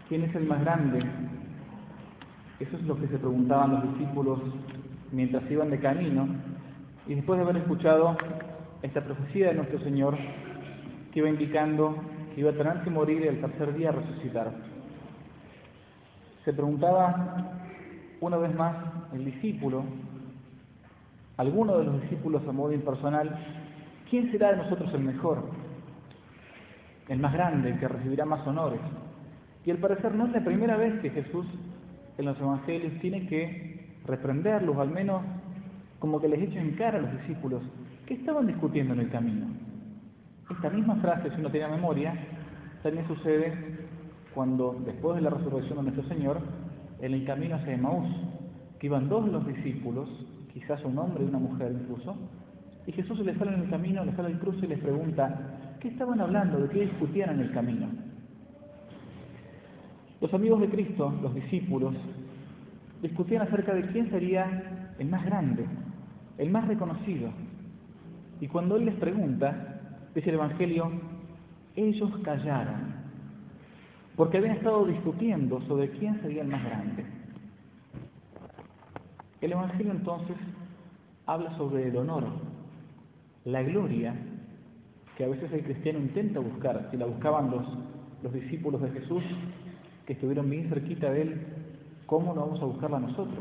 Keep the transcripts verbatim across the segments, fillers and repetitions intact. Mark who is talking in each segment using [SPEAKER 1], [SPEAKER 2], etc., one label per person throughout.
[SPEAKER 1] ¿Quién es el más grande? Eso es lo que se preguntaban los discípulos mientras iban de camino, y después de haber escuchado esta profecía de nuestro Señor, que iba indicando que iba a tener que morir y al tercer día resucitar. Se preguntaba una vez más el discípulo, alguno de los discípulos a modo impersonal, ¿quién será de nosotros el mejor? El más grande, el que recibirá más honores. Y al parecer no es la primera vez que Jesús en los evangelios tiene que reprenderlos, al menos como que les echa en cara a los discípulos que estaban discutiendo en el camino. Esta misma frase, si uno tiene memoria, también sucede cuando, después de la resurrección de nuestro Señor, en el camino hacia Emaús, que iban dos de los discípulos, quizás un hombre y una mujer incluso, y Jesús les sale en el camino, les sale el cruce y les pregunta, ¿qué estaban hablando? ¿De qué discutían en el camino? Los amigos de Cristo, los discípulos, discutían acerca de quién sería el más grande, el más reconocido. Y cuando Él les pregunta, dice el Evangelio, ellos callaron, porque habían estado discutiendo sobre quién sería el más grande. El Evangelio entonces habla sobre el honor, la gloria, que a veces el cristiano intenta buscar, si la buscaban los, los discípulos de Jesús, que estuvieron bien cerquita de Él, ¿cómo no vamos a buscarla nosotros?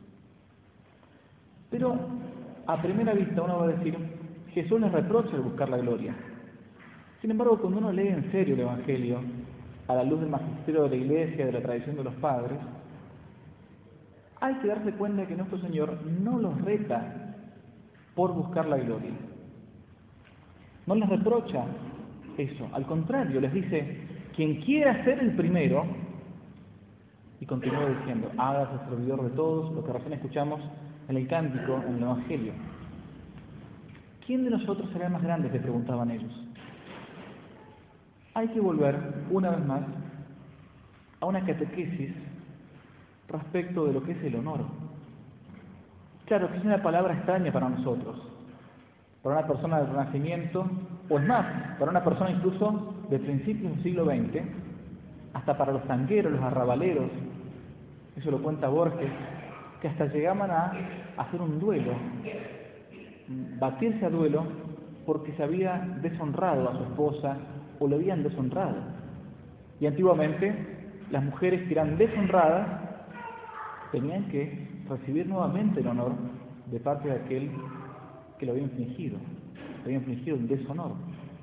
[SPEAKER 1] Pero a primera vista uno va a decir, Jesús les reprocha el buscar la gloria. Sin embargo, cuando uno lee en serio el Evangelio, a la luz del magisterio de la Iglesia, de la tradición de los padres, hay que darse cuenta de que nuestro Señor no los reta por buscar la gloria. No les reprocha eso, al contrario, les dice, quien quiera ser el primero, y continúa diciendo, hágase servidor de todos, lo que recién escuchamos en el cántico, en el Evangelio. ¿Quién de nosotros será el más grande?, le preguntaban ellos. Hay que volver, una vez más, a una catequesis respecto de lo que es el honor. Claro que es una palabra extraña para nosotros, para una persona del Renacimiento, o es más, para una persona incluso de principios del siglo veinte, hasta para los tangueros, los arrabaleros, eso lo cuenta Borges, que hasta llegaban a hacer un duelo, batirse a duelo, porque se había deshonrado a su esposa o le habían deshonrado. Y antiguamente, las mujeres que eran deshonradas tenían que recibir nuevamente el honor de parte de aquel que lo había infligido, le había infligido el deshonor.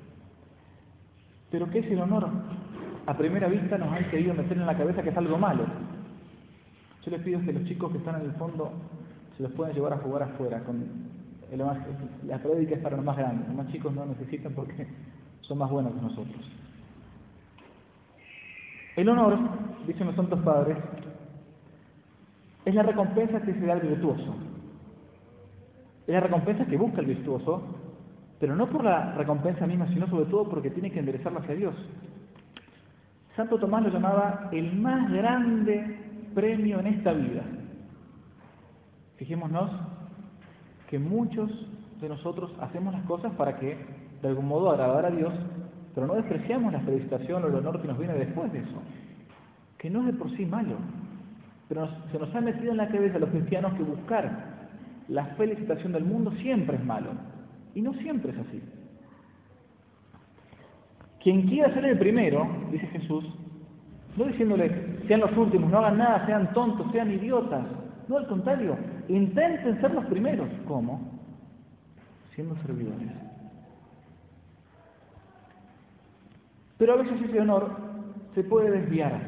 [SPEAKER 1] ¿Pero qué es el honor? A primera vista nos han querido meter en la cabeza que es algo malo. Yo les pido que los chicos que están en el fondo se los puedan llevar a jugar afuera. Con el, la prédica es para los más grandes, los más chicos no necesitan porque son más buenos que nosotros. El honor, dicen los santos padres, es la recompensa que se da al virtuoso. Es la recompensa que busca el virtuoso, pero no por la recompensa misma, sino sobre todo porque tiene que enderezarla hacia Dios. Santo Tomás lo llamaba el más grande premio en esta vida. Fijémonos que muchos de nosotros hacemos las cosas para que de algún modo agradar a Dios, pero no despreciamos la felicitación o el honor que nos viene después de eso, que no es de por sí malo, pero nos, se nos ha metido en la cabeza a los cristianos que buscar la felicitación del mundo siempre es malo, y no siempre es así. Quien quiera ser el primero, dice Jesús, no diciéndole, sean los últimos, no hagan nada, sean tontos, sean idiotas. No, al contrario, intenten ser los primeros. ¿Cómo? Siendo servidores. Pero a veces ese honor se puede desviar.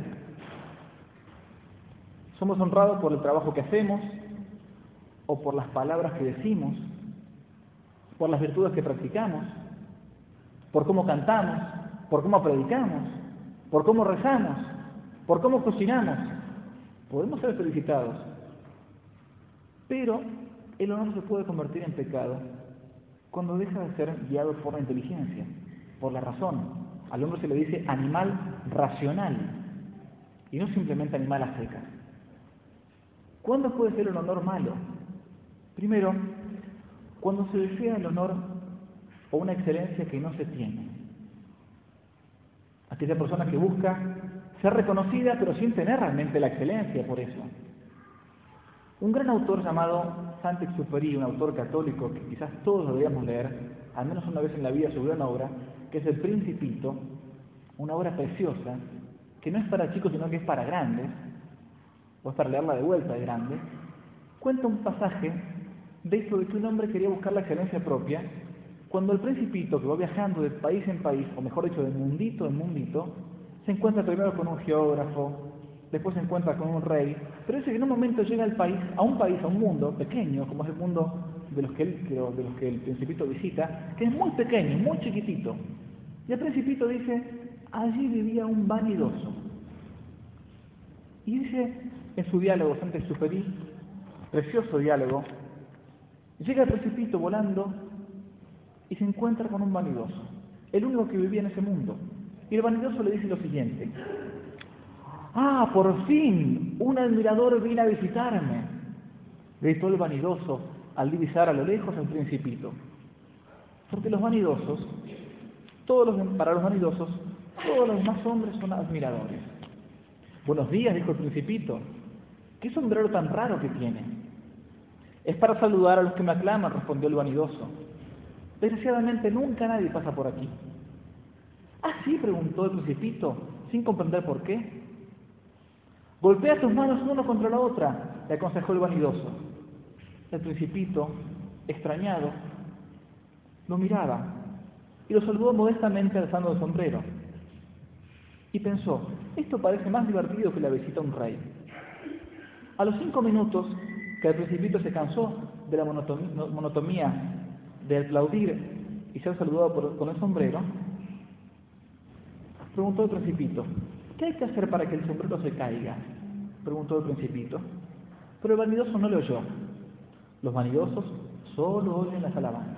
[SPEAKER 1] Somos honrados por el trabajo que hacemos, o por las palabras que decimos, por las virtudes que practicamos, por cómo cantamos, por cómo predicamos, por cómo rezamos, por cómo cocinamos. Podemos ser felicitados, pero el honor se puede convertir en pecado cuando deja de ser guiado por la inteligencia, por la razón. Al hombre se le dice animal racional y no simplemente animal a secas. ¿Cuándo puede ser el honor malo? Primero, cuando se desea el honor o una excelencia que no se tiene. Aquella persona que busca ser reconocida pero sin tener realmente la excelencia por eso. Un gran autor llamado Saint-Exupéry, un autor católico que quizás todos deberíamos leer, al menos una vez en la vida, su gran obra, que es El Principito, una obra preciosa, que no es para chicos sino que es para grandes, o es para leerla de vuelta de grande, cuenta un pasaje de esto de que un hombre quería buscar la excelencia propia, cuando el Principito, que va viajando de país en país, o mejor dicho, de mundito en mundito, se encuentra primero con un geógrafo, después se encuentra con un rey, pero dice que en un momento llega al país, a un país, a un mundo pequeño, como es el mundo de los que, él, de los que el Principito visita, que es muy pequeño, muy chiquitito. Y el Principito dice, allí vivía un vanidoso. Y dice en su diálogo, Saint-Exupéry, precioso diálogo, llega el Principito volando y se encuentra con un vanidoso, el único que vivía en ese mundo. Y el vanidoso le dice lo siguiente: ¡ah, por fin! Un admirador vino a visitarme, gritó el vanidoso al divisar a lo lejos al Principito. Porque los vanidosos, todos los, para los vanidosos, todos los demás hombres son admiradores. Buenos días, dijo el Principito. ¿Qué sombrero tan raro que tiene? Es para saludar a los que me aclaman, respondió el vanidoso. Desgraciadamente nunca nadie pasa por aquí. ¿Ah, sí?, preguntó el Principito, sin comprender por qué. Golpea tus manos una contra la otra, le aconsejó el vanidoso. El Principito, extrañado, lo miraba y lo saludó modestamente alzando el sombrero. Y pensó, esto parece más divertido que la visita a un rey. A los cinco minutos que el Principito se cansó de la monotonía de aplaudir y ser saludado por, con el sombrero, preguntó el Principito, ¿qué hay que hacer para que el sombrero se caiga?, preguntó el Principito. Pero el vanidoso no le oyó. Los vanidosos solo oyen las alabanzas.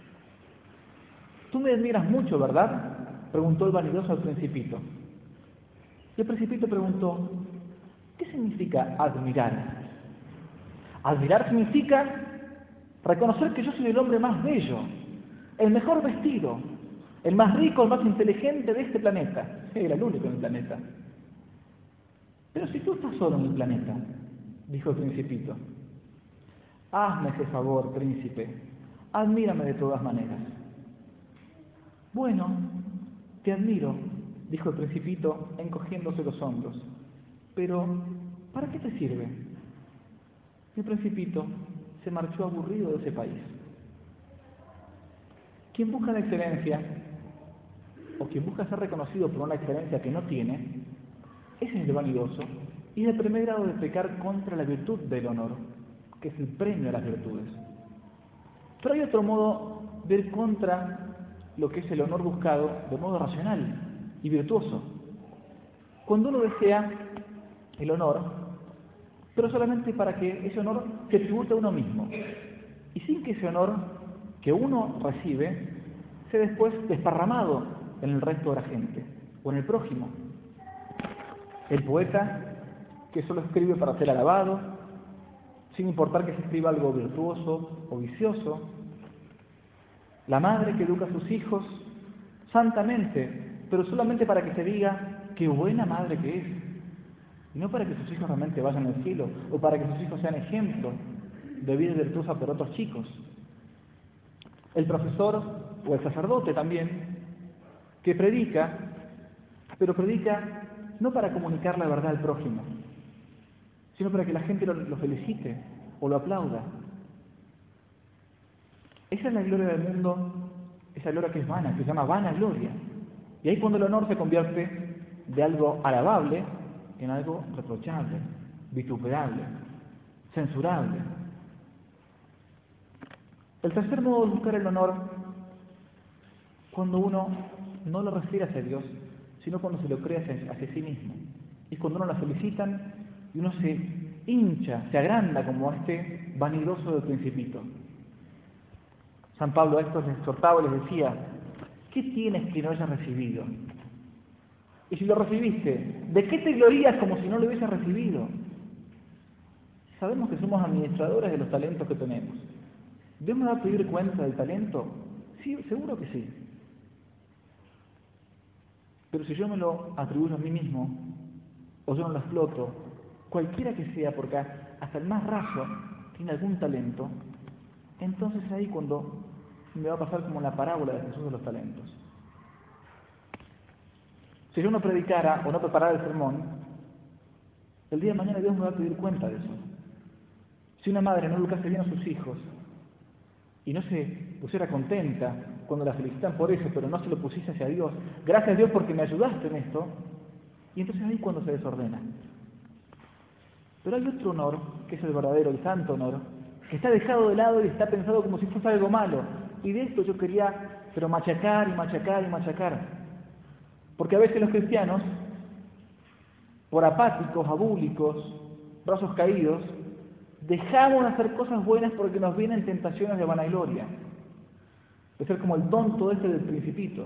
[SPEAKER 1] Tú me admiras mucho, ¿verdad?, preguntó el vanidoso al Principito. Y el Principito preguntó, ¿qué significa admirar? Admirar significa reconocer que yo soy el hombre más bello, el mejor vestido, el más rico, el más inteligente de este planeta. Era el único en el planeta. Pero si tú estás solo en el planeta, dijo el Principito. Hazme ese favor, príncipe, admírame de todas maneras. Bueno, te admiro, dijo el Principito, encogiéndose los hombros. Pero, ¿para qué te sirve? Y el Principito se marchó aburrido de ese país. Quien busca la excelencia, o quien busca ser reconocido por una excelencia que no tiene, ese es el vanidoso, y es el primer grado de pecar contra la virtud del honor, que es el premio a las virtudes. Pero hay otro modo de ir contra lo que es el honor buscado de modo racional y virtuoso. Cuando uno desea el honor, pero solamente para que ese honor se tribute a uno mismo, y sin que ese honor que uno recibe sea después desparramado en el resto de la gente, o en el prójimo. El poeta que solo escribe para ser alabado, sin importar que se escriba algo virtuoso o vicioso. La madre que educa a sus hijos santamente, pero solamente para que se diga qué buena madre que es, y no para que sus hijos realmente vayan al cielo, o para que sus hijos sean ejemplo de vida virtuosa por otros chicos. El profesor o el sacerdote también, que predica, pero predica no para comunicar la verdad al prójimo, sino para que la gente lo, lo felicite o lo aplauda. Esa es la gloria del mundo, esa gloria que es vana, que se llama vana gloria. Y ahí cuando el honor se convierte de algo alabable en algo reprochable, vituperable, censurable. El tercer modo de buscar el honor, cuando uno no lo refiere hacia Dios, sino cuando se lo cree hacia, hacia sí mismo. Y cuando uno lo felicitan y uno se hincha, se agranda como este vanidoso del Principito. San Pablo a estos les exhortaba y les decía, ¿qué tienes que no hayas recibido? Y si lo recibiste, ¿de qué te glorías como si no lo hubieses recibido? Sabemos que somos administradores de los talentos que tenemos. ¿Dios me va a pedir cuenta del talento? Sí, seguro que sí. Pero si yo me lo atribuyo a mí mismo, o yo no lo exploto, cualquiera que sea, porque hasta el más raso tiene algún talento, entonces ahí cuando me va a pasar como en la parábola de Jesús de los talentos. Si yo no predicara o no preparara el sermón, el día de mañana Dios me va a pedir cuenta de eso. Si una madre no educase bien a sus hijos y no se pusiera contenta cuando la felicitan por eso, pero no se lo pusiese hacia Dios, gracias a Dios porque me ayudaste en esto, y entonces ahí cuando se desordena. Pero hay otro honor, que es el verdadero, el santo honor, que está dejado de lado y está pensado como si fuese algo malo. Y de esto yo quería, pero machacar y machacar y machacar. Porque a veces los cristianos, por apáticos, abúlicos, brazos caídos, dejamos de hacer cosas buenas porque nos vienen tentaciones de vanagloria. De ser como el tonto este del Principito.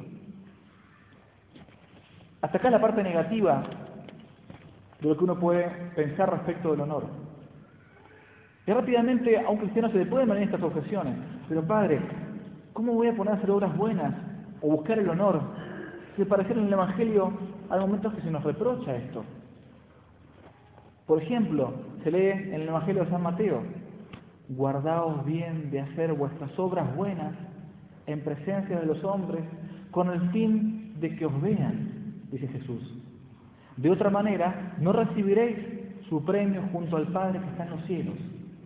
[SPEAKER 1] Hasta acá la parte negativa de lo que uno puede pensar respecto del honor. Y rápidamente a un cristiano se le pueden venir estas objeciones. Pero padre, ¿cómo voy a poner a hacer obras buenas o buscar el honor? Si parecer en el Evangelio hay momentos que se nos reprocha esto. Por ejemplo, se lee en el Evangelio de San Mateo: guardaos bien de hacer vuestras obras buenas en presencia de los hombres, con el fin de que os vean, dice Jesús. De otra manera, no recibiréis su premio junto al Padre que está en los cielos.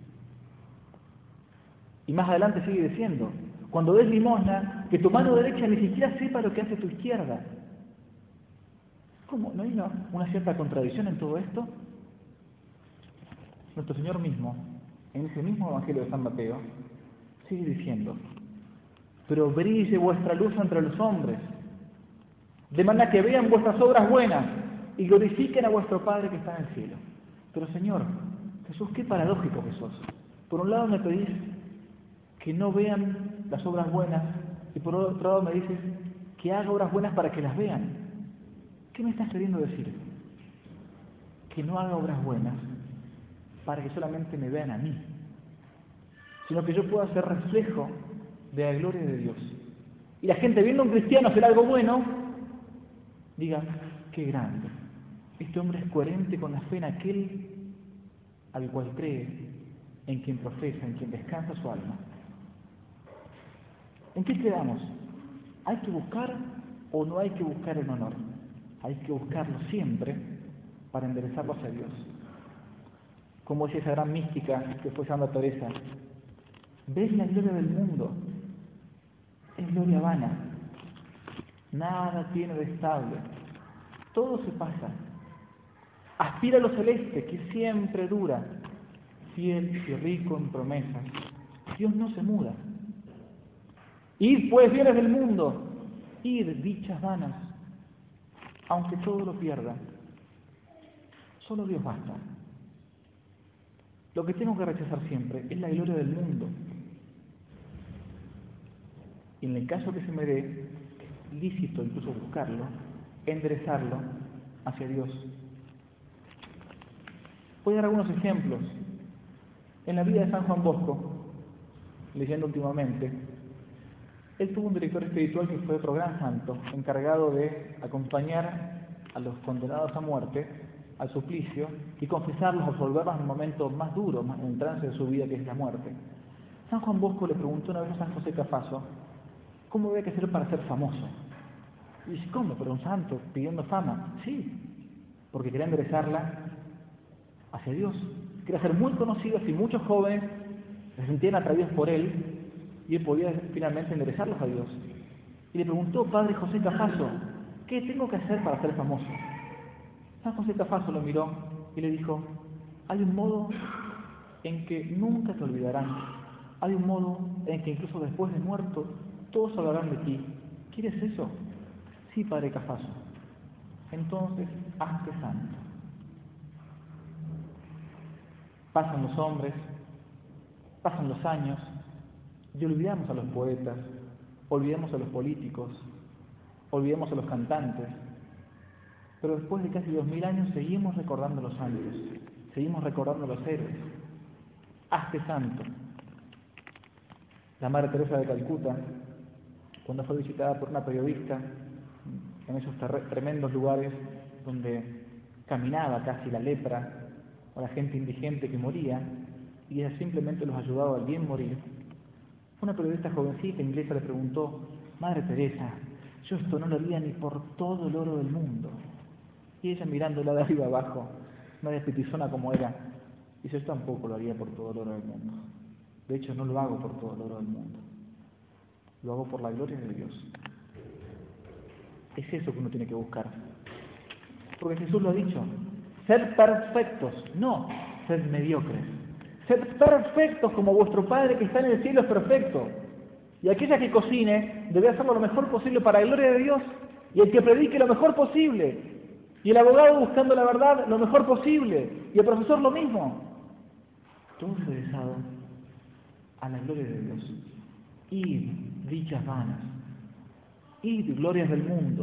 [SPEAKER 1] Y más adelante sigue diciendo: cuando des limosna, que tu mano derecha ni siquiera sepa lo que hace tu izquierda. ¿Cómo? ¿No hay una, una cierta contradicción en todo esto? Nuestro Señor mismo, en ese mismo Evangelio de San Mateo, sigue diciendo: pero brille vuestra luz entre los hombres, de manera que vean vuestras obras buenas y glorifiquen a vuestro Padre que está en el cielo. Pero Señor, Jesús, qué paradójico que sos. Por un lado me pedís que no vean las obras buenas y por otro lado me dices que haga obras buenas para que las vean. ¿Qué me estás queriendo decir? Que no haga obras buenas para que solamente me vean a mí, sino que yo pueda ser reflejo de la gloria de Dios. Y la gente, viendo a un cristiano hacer algo bueno, diga: qué grande, este hombre es coherente con la fe en aquel al cual cree, en quien profesa, en quien descansa su alma. ¿En qué quedamos? ¿Hay que buscar o no hay que buscar el honor? Hay que buscarlo siempre para enderezarlo hacia Dios. Como decía esa gran mística que fue Santa Teresa: ves la gloria del mundo, es gloria vana, nada tiene de estable, todo se pasa. Aspira a lo celeste, que siempre dura, fiel y rico en promesas. Dios no se muda. Id pues, bienes del mundo, id, dichas vanas, aunque todo lo pierda, solo Dios basta. Lo que tengo que rechazar siempre es la gloria del mundo. Y en el caso que se me dé, es lícito incluso buscarlo, enderezarlo hacia Dios. Voy a dar algunos ejemplos. En la vida de San Juan Bosco, leyendo últimamente, él tuvo un director espiritual que fue otro gran santo, encargado de acompañar a los condenados a muerte al suplicio y confesarlos, absolverlos en el momento más duro, más en el trance de su vida, que es la muerte. San Juan Bosco le preguntó una vez a San José Cafaso: ¿cómo había que hacer para ser famoso? Y dice: ¿cómo? ¿Pero un santo pidiendo fama? Sí, porque quería enderezarla hacia Dios. Quería ser muy conocido, así muchos jóvenes se sentían atraídos por él y él podía finalmente enderezarlos a Dios. Y le preguntó: Padre José Cafaso, ¿qué tengo que hacer para ser famoso? San José Cafaso lo miró y le dijo: hay un modo en que nunca te olvidarán, hay un modo en que incluso después de muerto todos hablarán de ti. ¿Quieres eso? Sí, Padre Cafaso. Entonces, hazte santo. Pasan los hombres, pasan los años, y olvidamos a los poetas, olvidamos a los políticos, olvidamos a los cantantes, pero después de casi dos mil años seguimos recordando los santos, seguimos recordando los héroes. Hazte santo. La Madre Teresa de Calcuta, cuando fue visitada por una periodista en esos tremendos lugares donde caminaba casi la lepra o la gente indigente que moría, y ella simplemente los ayudaba al bien morir. Una periodista jovencita inglesa le preguntó: Madre Teresa, yo esto no lo haría ni por todo el oro del mundo. Y ella, mirándola de arriba abajo, media petizona como era, dice: yo tampoco lo haría por todo el oro del mundo. De hecho, no lo hago por todo el oro del mundo. Lo hago por la gloria de Dios. Es eso que uno tiene que buscar. Porque Jesús lo ha dicho: sed perfectos, no sed mediocres. Sed perfectos como vuestro Padre que está en el cielo es perfecto. Y aquella que cocine debe hacerlo lo mejor posible para la gloria de Dios. Y el que predique lo mejor posible. Y el abogado buscando la verdad lo mejor posible. Y el profesor lo mismo. Todo enderezado a la gloria de Dios. Id, dichas vanas. Id, glorias del mundo.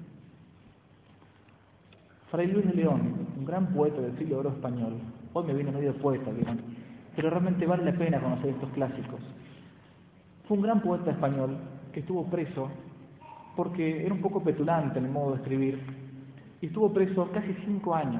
[SPEAKER 1] Fray Luis de León, un gran poeta del siglo de oro español, hoy me viene medio poeta, ¿vieron? Pero realmente vale la pena conocer estos clásicos. Fue un gran poeta español que estuvo preso porque era un poco petulante en el modo de escribir, y estuvo preso casi cinco años.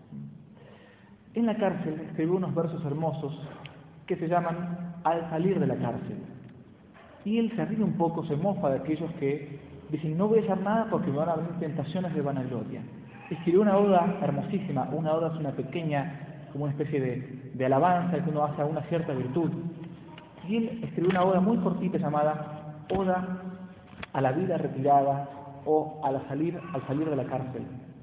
[SPEAKER 1] En la cárcel escribió unos versos hermosos que se llaman Al salir de la cárcel. Y él se ríe un poco, se mofa de aquellos que dicen: no voy a hacer nada porque me van a venir tentaciones de vanagloria. Escribió una oda hermosísima. Una oda es una pequeña, como una especie de, de alabanza que uno hace a una cierta virtud. Y él escribió una oda muy cortita llamada Oda a la vida retirada o al salir, al salir de la cárcel.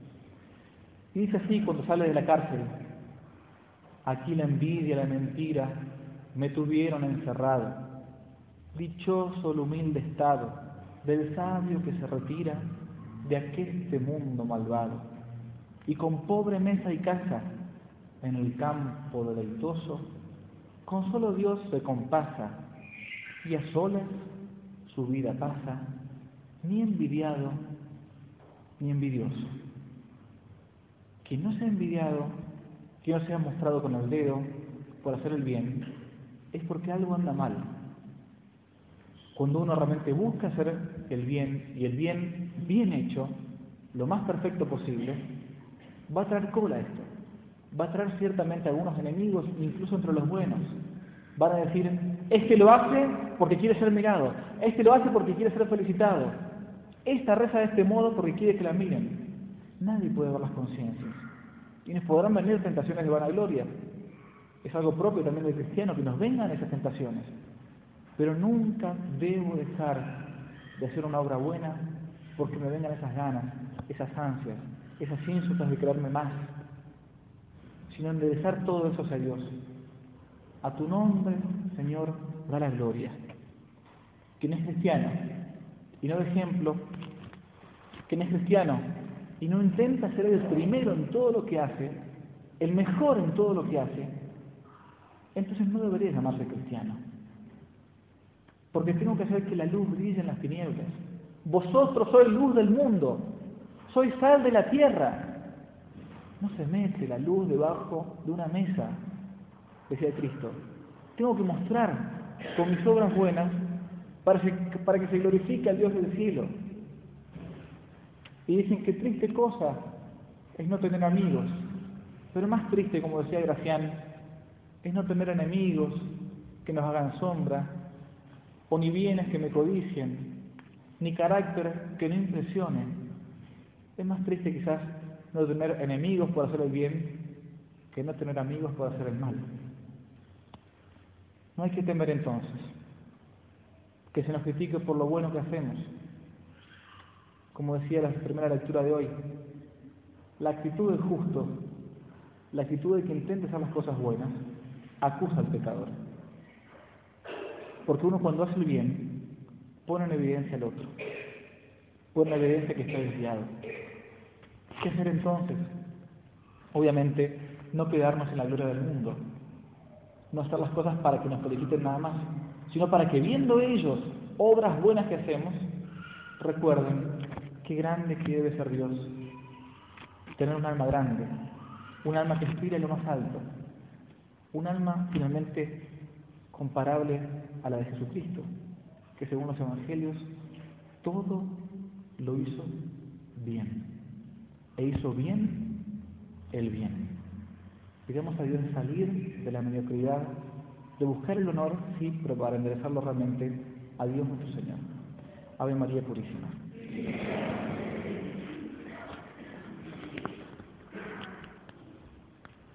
[SPEAKER 1] Y dice así cuando sale de la cárcel: aquí la envidia, la mentira me tuvieron encerrado. Dichoso el humilde estado del sabio que se retira de aqueste mundo malvado. Y con pobre mesa y casa, en el campo deleitoso, con solo Dios se compasa, y a solas su vida pasa, ni envidiado ni envidioso. Quien no sea envidiado, quien no sea mostrado con el dedo por hacer el bien, es porque algo anda mal. Cuando uno realmente busca hacer el bien, y el bien bien hecho, lo más perfecto posible, va a traer cola esto. Va a traer ciertamente algunos enemigos, incluso entre los buenos. Van a decir: este lo hace porque quiere ser mirado, este lo hace porque quiere ser felicitado, esta reza de este modo porque quiere que la miren. Nadie puede ver las conciencias. Quienes podrán venir tentaciones de vanagloria. Es algo propio también del cristiano que nos vengan esas tentaciones. Pero nunca debo dejar de hacer una obra buena porque me vengan esas ganas, esas ansias, esas ínsulas de creerme más, sino enderezar todo eso hacia Dios. A tu nombre, Señor, da la gloria. Quien es cristiano y no de ejemplo, quien es cristiano y no intenta ser el primero en todo lo que hace, el mejor en todo lo que hace, entonces no debería llamarse cristiano. Porque tengo que hacer que la luz brille en las tinieblas. Vosotros sois luz del mundo, sois sal de la tierra. No se mete la luz debajo de una mesa, decía Cristo. Tengo que mostrar con mis obras buenas para que, para que se glorifique al Dios del cielo. Y dicen que triste cosa es no tener amigos, pero más triste, como decía Gracián, es no tener enemigos que nos hagan sombra, o ni bienes que me codicien, ni carácter que no impresione. Es más triste quizás no tener enemigos por hacer el bien que no tener amigos por hacer el mal. No hay que temer entonces que se nos critique por lo bueno que hacemos. Como decía la primera lectura de hoy, la actitud del justo, la actitud de que intente hacer las cosas buenas, acusa al pecador. Porque uno cuando hace el bien, pone en evidencia al otro, pone en evidencia que está desviado. ¿Qué hacer entonces? Obviamente, no quedarnos en la gloria del mundo, no hacer las cosas para que nos feliciten nada más, sino para que viendo ellos obras buenas que hacemos, recuerden qué grande que debe ser Dios, tener un alma grande, un alma que aspira a lo más alto, un alma finalmente comparable a la de Jesucristo, que según los evangelios todo lo hizo bien, e hizo bien el bien. Pidamos a Dios de salir de la mediocridad, de buscar el honor, sí, pero para enderezarlo realmente a Dios nuestro Señor. Ave María Purísima.